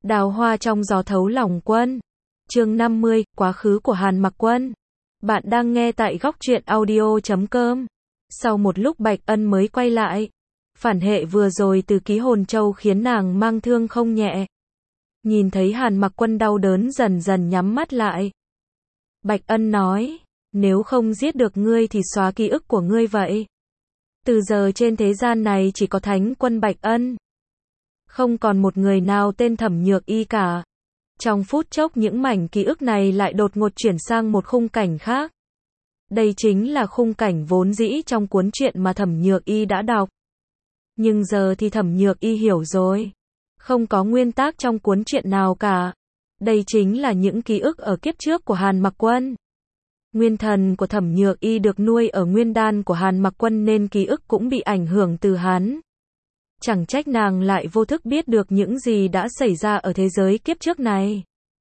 Đào hoa trong gió thấu lòng quân. Chương 50, quá khứ của Hàn Mặc Quân. Bạn đang nghe tại góc truyện audio.com. Sau một lúc Bạch Ân mới quay lại. Phản hệ vừa rồi từ Ký Hồn Châu khiến nàng mang thương không nhẹ. Nhìn thấy Hàn Mặc Quân đau đớn dần dần nhắm mắt lại. Bạch Ân nói, nếu không giết được ngươi thì xóa ký ức của ngươi vậy. Từ giờ trên thế gian này chỉ có Thánh Quân Bạch Ân. Không còn một người nào tên Thẩm Nhược Y cả. Trong phút chốc những mảnh ký ức này lại đột ngột chuyển sang một khung cảnh khác. Đây chính là khung cảnh vốn dĩ trong cuốn truyện mà Thẩm Nhược Y đã đọc. Nhưng giờ thì Thẩm Nhược Y hiểu rồi. Không có nguyên tác trong cuốn truyện nào cả. Đây chính là những ký ức ở kiếp trước của Hàn Mặc Quân. Nguyên thần của Thẩm Nhược Y được nuôi ở nguyên đan của Hàn Mặc Quân nên ký ức cũng bị ảnh hưởng từ hắn. Chẳng trách nàng lại vô thức biết được những gì đã xảy ra ở thế giới kiếp trước này.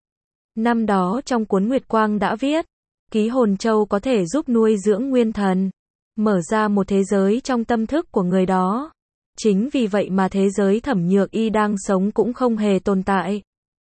Năm đó trong cuốn Nguyệt Quang đã viết, Ký Hồn Châu có thể giúp nuôi dưỡng nguyên thần, mở ra một thế giới trong tâm thức của người đó. Chính vì vậy mà thế giới Thẩm Nhược Y đang sống cũng không hề tồn tại.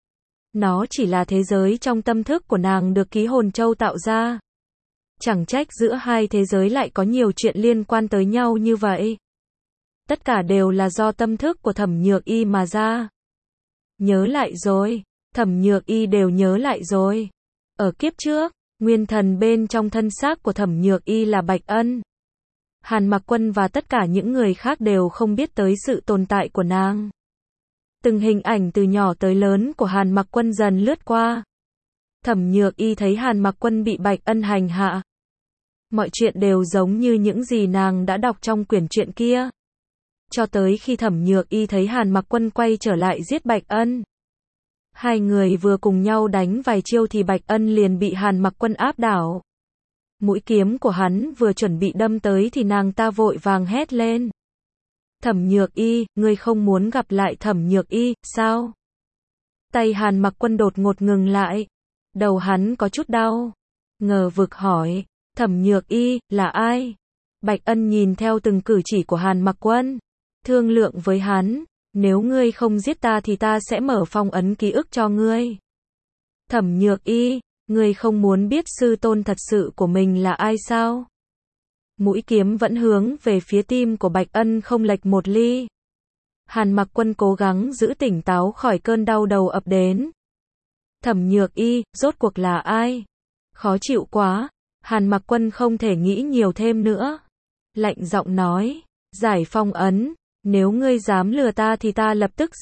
Nó chỉ là thế giới trong tâm thức của nàng được Ký Hồn Châu tạo ra. Chẳng trách giữa hai thế giới lại có nhiều chuyện liên quan tới nhau như vậy. Tất cả đều là do tâm thức của Thẩm Nhược Y mà ra. Nhớ lại rồi, Thẩm Nhược Y đều nhớ lại rồi. Ở kiếp trước, nguyên thần bên trong thân xác của Thẩm Nhược Y là Bạch Ân. Hàn Mặc Quân và tất cả những người khác đều không biết tới sự tồn tại của nàng. Từng hình ảnh từ nhỏ tới lớn của Hàn Mặc Quân dần lướt qua. Thẩm Nhược Y thấy Hàn Mặc Quân bị Bạch Ân hành hạ. Mọi chuyện đều giống như những gì nàng đã đọc trong quyển truyện kia. Cho tới khi Thẩm Nhược Y thấy Hàn Mặc Quân quay trở lại giết Bạch Ân. Hai người vừa cùng nhau đánh vài chiêu thì Bạch Ân liền bị Hàn Mặc Quân áp đảo. Mũi kiếm của hắn vừa chuẩn bị đâm tới thì nàng ta vội vàng hét lên. Thẩm Nhược Y, ngươi không muốn gặp lại Thẩm Nhược Y, sao? Tay Hàn Mặc Quân đột ngột ngừng lại. Đầu hắn có chút đau. Ngờ vực hỏi, Thẩm Nhược Y, là ai? Bạch Ân nhìn theo từng cử chỉ của Hàn Mặc Quân. Thương lượng với hắn, nếu ngươi không giết ta thì ta sẽ mở phong ấn ký ức cho ngươi. Thẩm Nhược Y, ngươi không muốn biết sư tôn thật sự của mình là ai sao? Mũi kiếm vẫn hướng về phía tim của Bạch Ân không lệch một ly. Hàn Mặc Quân cố gắng giữ tỉnh táo khỏi cơn đau đầu ập đến. Thẩm Nhược Y, rốt cuộc là ai? Khó chịu quá. Hàn Mặc Quân không thể nghĩ nhiều thêm nữa. Lạnh giọng nói, giải phong ấn. Nếu ngươi dám lừa ta thì ta lập tức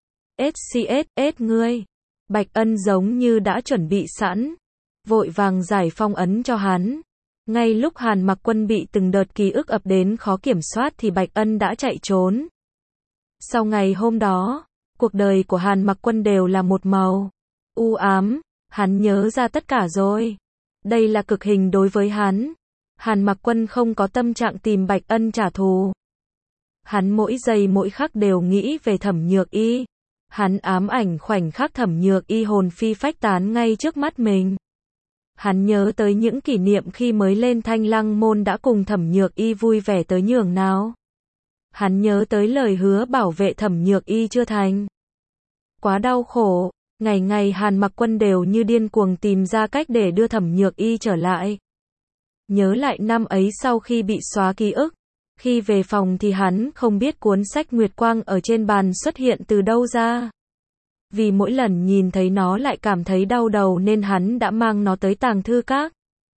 SCS ngươi. Bạch Ân giống như đã chuẩn bị sẵn. Vội vàng giải phong ấn cho hắn. Ngay lúc Hàn Mặc Quân bị từng đợt ký ức ập đến khó kiểm soát thì Bạch Ân đã chạy trốn. Sau ngày hôm đó, cuộc đời của Hàn Mặc Quân đều là một màu u ám. Hắn nhớ ra tất cả rồi. Đây là cực hình đối với hắn. Hàn Mặc Quân không có tâm trạng tìm Bạch Ân trả thù. Hắn mỗi giây mỗi khắc đều nghĩ về Thẩm Nhược Y. Hắn ám ảnh khoảnh khắc Thẩm Nhược Y hồn phi phách tán ngay trước mắt mình. Hắn nhớ tới những kỷ niệm khi mới lên Thanh Lăng Môn đã cùng Thẩm Nhược Y vui vẻ tới nhường nào. Hắn nhớ tới lời hứa bảo vệ Thẩm Nhược Y chưa thành. Quá đau khổ, ngày ngày Hàn Mặc Quân đều như điên cuồng tìm ra cách để đưa Thẩm Nhược Y trở lại. Nhớ lại năm ấy sau khi bị xóa ký ức. Khi về phòng thì hắn không biết cuốn sách Nguyệt Quang ở trên bàn xuất hiện từ đâu ra. Vì mỗi lần nhìn thấy nó lại cảm thấy đau đầu nên hắn đã mang nó tới tàng thư các.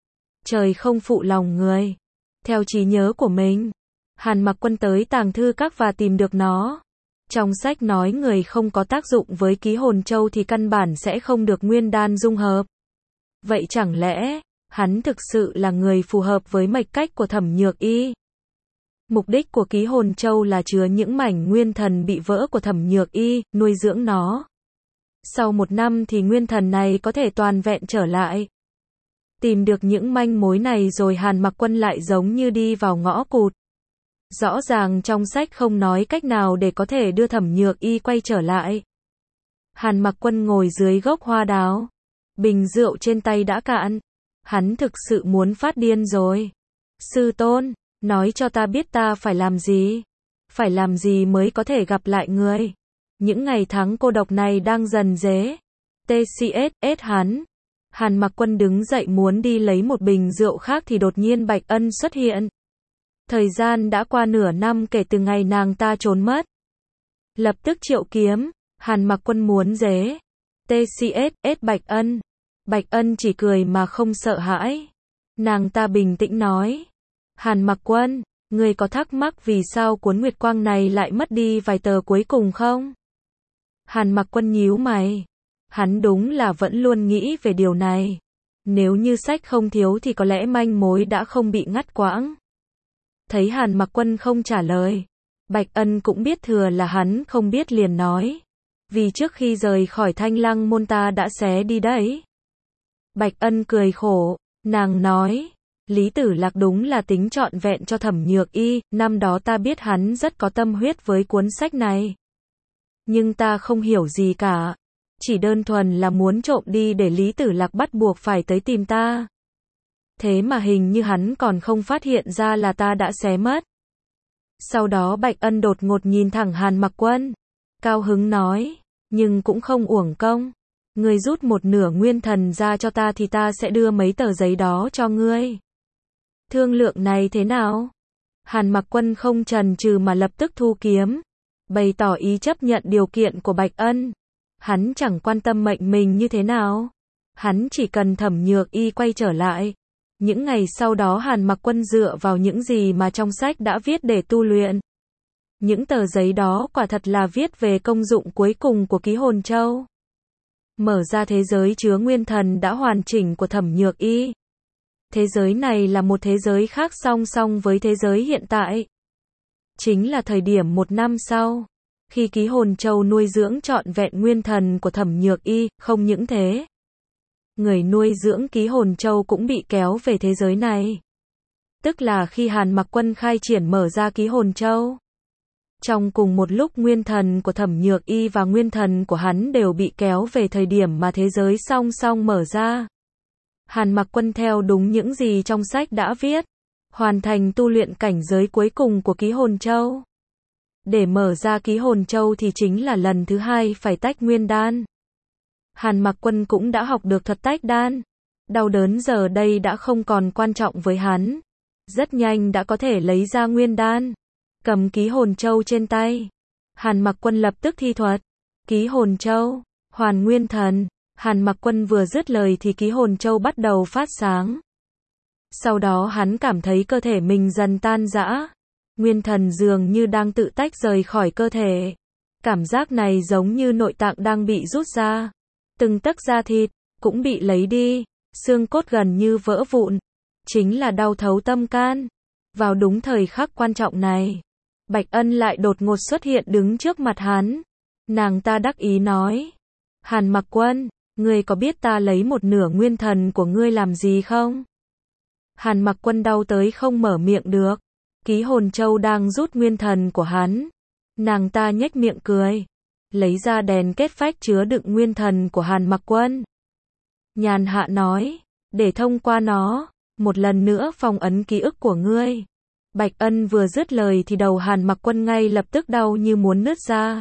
Trời không phụ lòng người. Theo trí nhớ của mình, Hàn Mặc Quân tới tàng thư các và tìm được nó. Trong sách nói người không có tác dụng với Ký Hồn Châu thì căn bản sẽ không được nguyên đan dung hợp. Vậy chẳng lẽ, hắn thực sự là người phù hợp với mạch cách của Thẩm Nhược Y? Mục đích của Ký Hồn Châu là chứa những mảnh nguyên thần bị vỡ của Thẩm Nhược Y, nuôi dưỡng nó. Sau 1 năm thì nguyên thần này có thể toàn vẹn trở lại. Tìm được những manh mối này rồi Hàn Mặc Quân lại giống như đi vào ngõ cụt. Rõ ràng trong sách không nói cách nào để có thể đưa Thẩm Nhược Y quay trở lại. Hàn Mặc Quân ngồi dưới gốc hoa đào. Bình rượu trên tay đã cạn. Hắn thực sự muốn phát điên rồi. Sư tôn, nói cho ta biết ta phải làm gì? Phải làm gì mới có thể gặp lại người? Những ngày tháng cô độc này đang dần dễ. TCSS hắn. Hàn Mặc Quân đứng dậy muốn đi lấy một bình rượu khác thì đột nhiên Bạch Ân xuất hiện. Thời gian đã qua nửa năm kể từ ngày nàng ta trốn mất. Lập tức triệu kiếm, Hàn Mặc Quân muốn dế. TCSS Bạch Ân. Bạch Ân chỉ cười mà không sợ hãi. Nàng ta bình tĩnh nói. Hàn Mặc Quân, ngươi có thắc mắc vì sao cuốn Nguyệt Quang này lại mất đi vài tờ cuối cùng không? Hàn Mặc Quân nhíu mày. Hắn đúng là vẫn luôn nghĩ về điều này. Nếu như sách không thiếu thì có lẽ manh mối đã không bị ngắt quãng. Thấy Hàn Mặc Quân không trả lời, Bạch Ân cũng biết thừa là hắn không biết liền nói. Vì trước khi rời khỏi Thanh Lăng môn ta đã xé đi đấy. Bạch Ân cười khổ, nàng nói. Lý Tử Lạc đúng là tính trọn vẹn cho Thẩm Nhược Y, năm đó ta biết hắn rất có tâm huyết với cuốn sách này. Nhưng ta không hiểu gì cả. Chỉ đơn thuần là muốn trộm đi để Lý Tử Lạc bắt buộc phải tới tìm ta. Thế mà hình như hắn còn không phát hiện ra là ta đã xé mất. Sau đó Bạch Ân đột ngột nhìn thẳng Hàn Mặc Quân. Cao hứng nói, nhưng cũng không uổng công. Ngươi rút một nửa nguyên thần ra cho ta thì ta sẽ đưa mấy tờ giấy đó cho ngươi. Thương lượng này thế nào? Hàn Mặc Quân không chần chừ mà lập tức thu kiếm. Bày tỏ ý chấp nhận điều kiện của Bạch Ân. Hắn chẳng quan tâm mệnh mình như thế nào. Hắn chỉ cần Thẩm Nhược Y quay trở lại. Những ngày sau đó Hàn Mặc Quân dựa vào những gì mà trong sách đã viết để tu luyện. Những tờ giấy đó quả thật là viết về công dụng cuối cùng của ký hồn châu. Mở ra thế giới chứa nguyên thần đã hoàn chỉnh của Thẩm Nhược Y. Thế giới này là một thế giới khác song song với thế giới hiện tại. Chính là thời điểm một năm sau. Khi ký hồn châu nuôi dưỡng trọn vẹn nguyên thần của Thẩm Nhược Y, không những thế. Người nuôi dưỡng ký hồn châu cũng bị kéo về thế giới này. Tức là khi Hàn Mặc Quân khai triển mở ra ký hồn châu. Trong cùng một lúc nguyên thần của Thẩm Nhược Y và nguyên thần của hắn đều bị kéo về thời điểm mà thế giới song song mở ra. Hàn Mặc Quân theo đúng những gì trong sách đã viết. Hoàn thành tu luyện cảnh giới cuối cùng của ký hồn châu. Để mở ra ký hồn châu thì chính là lần thứ hai phải tách nguyên đan. Hàn Mặc Quân cũng đã học được thuật tách đan. Đau đớn giờ đây đã không còn quan trọng với hắn. Rất nhanh đã có thể lấy ra nguyên đan. Cầm ký hồn châu trên tay. Hàn Mặc Quân lập tức thi thuật. Ký hồn châu, hoàn nguyên thần. Hàn Mặc Quân vừa dứt lời thì ký hồn châu bắt đầu phát sáng. Sau đó hắn cảm thấy cơ thể mình dần tan rã. Nguyên thần dường như đang tự tách rời khỏi cơ thể. Cảm giác này giống như nội tạng đang bị rút ra. Từng tấc da thịt cũng bị lấy đi, xương cốt gần như vỡ vụn. Chính là đau thấu tâm can. Vào đúng thời khắc quan trọng này, Bạch Ân lại đột ngột xuất hiện đứng trước mặt hắn. Nàng ta đắc ý nói. Hàn Mặc Quân, ngươi có biết ta lấy một nửa nguyên thần của ngươi làm gì không? Hàn Mặc Quân đau tới không mở miệng được. Ký hồn châu đang rút nguyên thần của hắn. Nàng ta nhếch miệng cười. Lấy ra đèn kết phách chứa đựng nguyên thần của Hàn Mặc Quân. Nhàn hạ nói. Để thông qua nó, một lần nữa phong ấn ký ức của ngươi. Bạch Ân vừa dứt lời thì đầu Hàn Mặc Quân ngay lập tức đau như muốn nứt ra.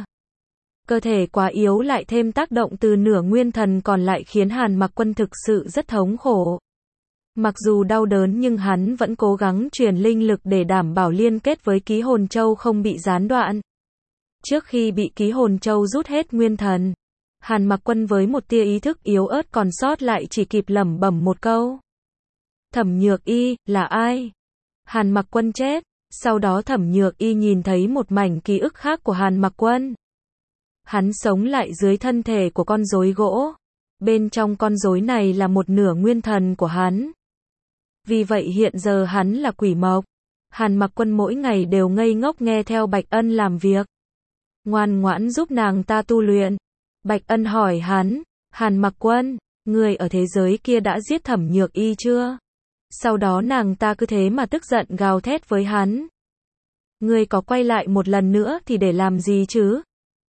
Cơ thể quá yếu lại thêm tác động từ nửa nguyên thần còn lại khiến Hàn Mặc Quân thực sự rất thống khổ. Mặc dù đau đớn nhưng hắn vẫn cố gắng truyền linh lực để đảm bảo liên kết với ký hồn châu không bị gián đoạn. Trước khi bị ký hồn châu rút hết nguyên thần, Hàn Mặc Quân với một tia ý thức yếu ớt còn sót lại chỉ kịp lẩm bẩm một câu. Thẩm Nhược Y, là ai? Hàn Mặc Quân chết. Sau đó Thẩm Nhược Y nhìn thấy một mảnh ký ức khác của Hàn Mặc Quân. Hắn sống lại dưới thân thể của con rối gỗ. Bên trong con rối này là một nửa nguyên thần của hắn. Vì vậy hiện giờ hắn là quỷ mộc. Hàn Mặc Quân mỗi ngày đều ngây ngốc nghe theo Bạch Ân làm việc. Ngoan ngoãn giúp nàng ta tu luyện. Bạch Ân hỏi hắn, Hàn Mặc Quân, người ở thế giới kia đã giết Thẩm Nhược Y chưa? Sau đó nàng ta cứ thế mà tức giận gào thét với hắn. Ngươi có quay lại một lần nữa thì để làm gì chứ?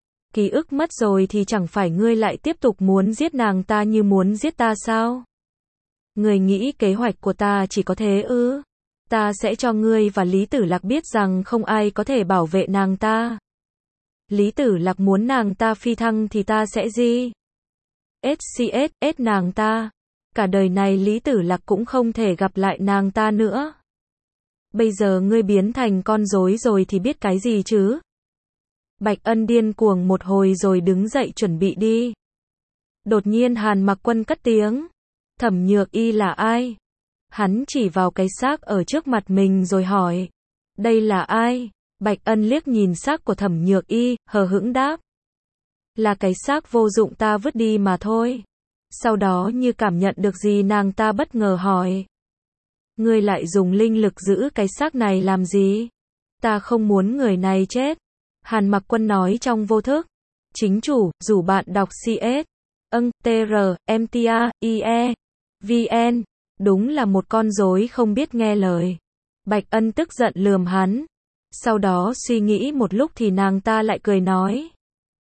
Ký ức mất rồi thì chẳng phải ngươi lại tiếp tục muốn giết nàng ta như muốn giết ta sao? Ngươi nghĩ kế hoạch của ta chỉ có thế ư? Ta sẽ cho ngươi và Lý Tử Lạc biết rằng không ai có thể bảo vệ nàng ta. Lý Tử Lạc muốn nàng ta phi thăng thì ta sẽ gì? SCSS nàng ta. Cả đời này Lý Tử Lạc cũng không thể gặp lại nàng ta nữa. Bây giờ ngươi biến thành con rối rồi thì biết cái gì chứ? Bạch Ân điên cuồng một hồi rồi đứng dậy chuẩn bị đi. Đột nhiên Hàn Mặc Quân cất tiếng. Thẩm Nhược Y là ai? Hắn chỉ vào cái xác ở trước mặt mình rồi hỏi. Đây là ai? Bạch Ân liếc nhìn xác của Thẩm Nhược Y, hờ hững đáp. Là cái xác vô dụng ta vứt đi mà thôi. Sau đó như cảm nhận được gì nàng ta bất ngờ hỏi. Ngươi lại dùng linh lực giữ cái xác này làm gì? Ta không muốn người này chết. Hàn Mặc Quân nói trong vô thức. Chính chủ, rủ bạn đọc CS. TR, MTA, IE, VN. Đúng là một con rối không biết nghe lời. Bạch Ân tức giận lườm hắn. Sau đó suy nghĩ một lúc thì nàng ta lại cười nói.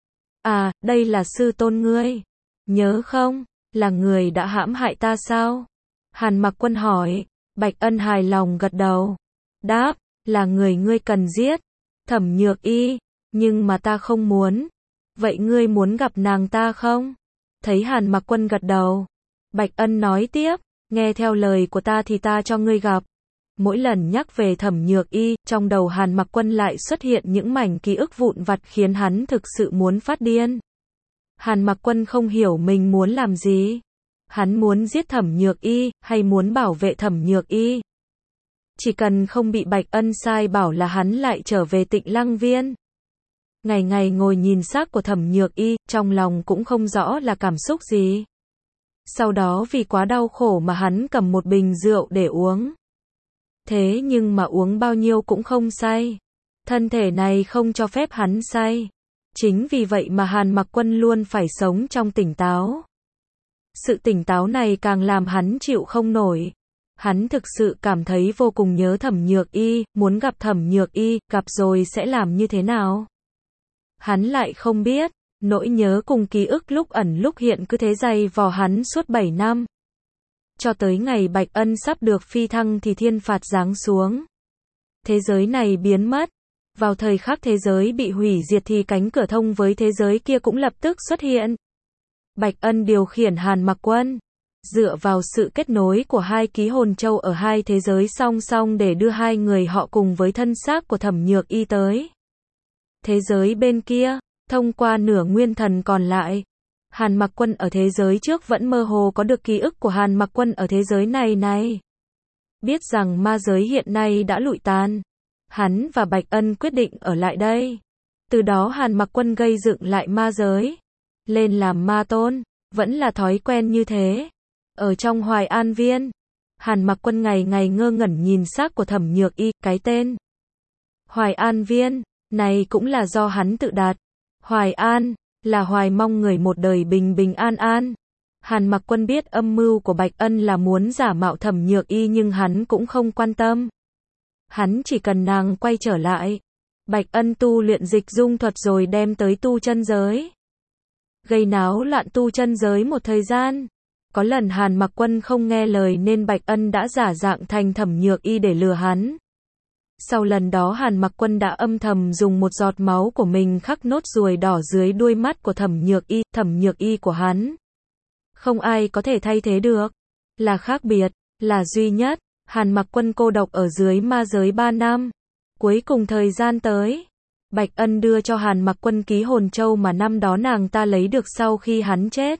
À, đây là sư tôn ngươi. Nhớ không? Là người đã hãm hại ta sao? Hàn Mặc Quân hỏi. Bạch Ân hài lòng gật đầu. Đáp, là người ngươi cần giết. Thẩm Nhược Y. Nhưng mà ta không muốn. Vậy ngươi muốn gặp nàng ta không? Thấy Hàn Mặc Quân gật đầu. Bạch Ân nói tiếp. Nghe theo lời của ta thì ta cho ngươi gặp. Mỗi lần nhắc về Thẩm Nhược Y, trong đầu Hàn Mặc Quân lại xuất hiện những mảnh ký ức vụn vặt khiến hắn thực sự muốn phát điên. Hàn Mặc Quân không hiểu mình muốn làm gì. Hắn muốn giết Thẩm Nhược Y, hay muốn bảo vệ Thẩm Nhược Y. Chỉ cần không bị Bạch Ân sai bảo là hắn lại trở về Tịnh Lăng Viên. Ngày ngày ngồi nhìn xác của Thẩm Nhược Y, trong lòng cũng không rõ là cảm xúc gì. Sau đó vì quá đau khổ mà hắn cầm một bình rượu để uống. Thế nhưng mà uống bao nhiêu cũng không say. Thân thể này không cho phép hắn say. Chính vì vậy mà Hàn Mặc Quân luôn phải sống trong tỉnh táo. Sự tỉnh táo này càng làm hắn chịu không nổi. Hắn thực sự cảm thấy vô cùng nhớ Thẩm Nhược Y, muốn gặp Thẩm Nhược Y, gặp rồi sẽ làm như thế nào. Hắn lại không biết, nỗi nhớ cùng ký ức lúc ẩn lúc hiện cứ thế dày vò hắn suốt 7 năm. Cho tới ngày Bạch Ân sắp được phi thăng thì thiên phạt giáng xuống. Thế giới này biến mất. Vào thời khắc thế giới bị hủy diệt thì cánh cửa thông với thế giới kia cũng lập tức xuất hiện. Bạch Ân điều khiển Hàn Mặc Quân. Dựa vào sự kết nối của hai ký hồn châu ở hai thế giới song song để đưa hai người họ cùng với thân xác của Thẩm Nhược Y tới. Thế giới bên kia, thông qua nửa nguyên thần còn lại. Hàn Mặc Quân ở thế giới trước vẫn mơ hồ có được ký ức của Hàn Mặc Quân ở thế giới này. Biết rằng ma giới hiện nay đã lụi tàn. Hắn và Bạch Ân quyết định ở lại đây. Từ đó Hàn Mặc Quân gây dựng lại ma giới. Lên làm ma tôn. Vẫn là thói quen như thế. Ở trong Hoài An Viên. Hàn Mặc Quân ngày ngày ngơ ngẩn nhìn xác của Thẩm Nhược Y. Cái tên Hoài An Viên này cũng là do hắn tự đặt. Hoài An là hoài mong người một đời bình bình an an. Hàn Mặc Quân biết âm mưu của Bạch Ân là muốn giả mạo Thẩm Nhược Y nhưng hắn cũng không quan tâm. Hắn chỉ cần nàng quay trở lại. Bạch Ân tu luyện dịch dung thuật rồi đem tới tu chân giới. Gây náo loạn tu chân giới một thời gian. Có lần Hàn Mặc Quân không nghe lời nên Bạch Ân đã giả dạng thành Thẩm Nhược Y để lừa hắn. Sau lần đó Hàn Mặc Quân đã âm thầm dùng một giọt máu của mình khắc nốt ruồi đỏ dưới đuôi mắt của Thẩm Nhược Y của hắn. Không ai có thể thay thế được. Là khác biệt, là duy nhất. Hàn Mặc Quân cô độc ở dưới ma giới 3 năm. Cuối cùng thời gian tới. Bạch Ân đưa cho Hàn Mặc Quân ký hồn châu mà năm đó nàng ta lấy được sau khi hắn chết.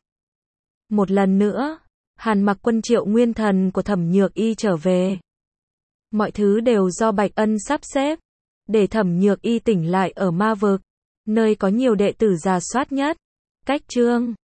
Một lần nữa, Hàn Mặc Quân triệu nguyên thần của Thẩm Nhược Y trở về. Mọi thứ đều do Bạch Ân sắp xếp. Để Thẩm Nhược Y tỉnh lại ở ma vực. Nơi có nhiều đệ tử già soát nhất. Cách chương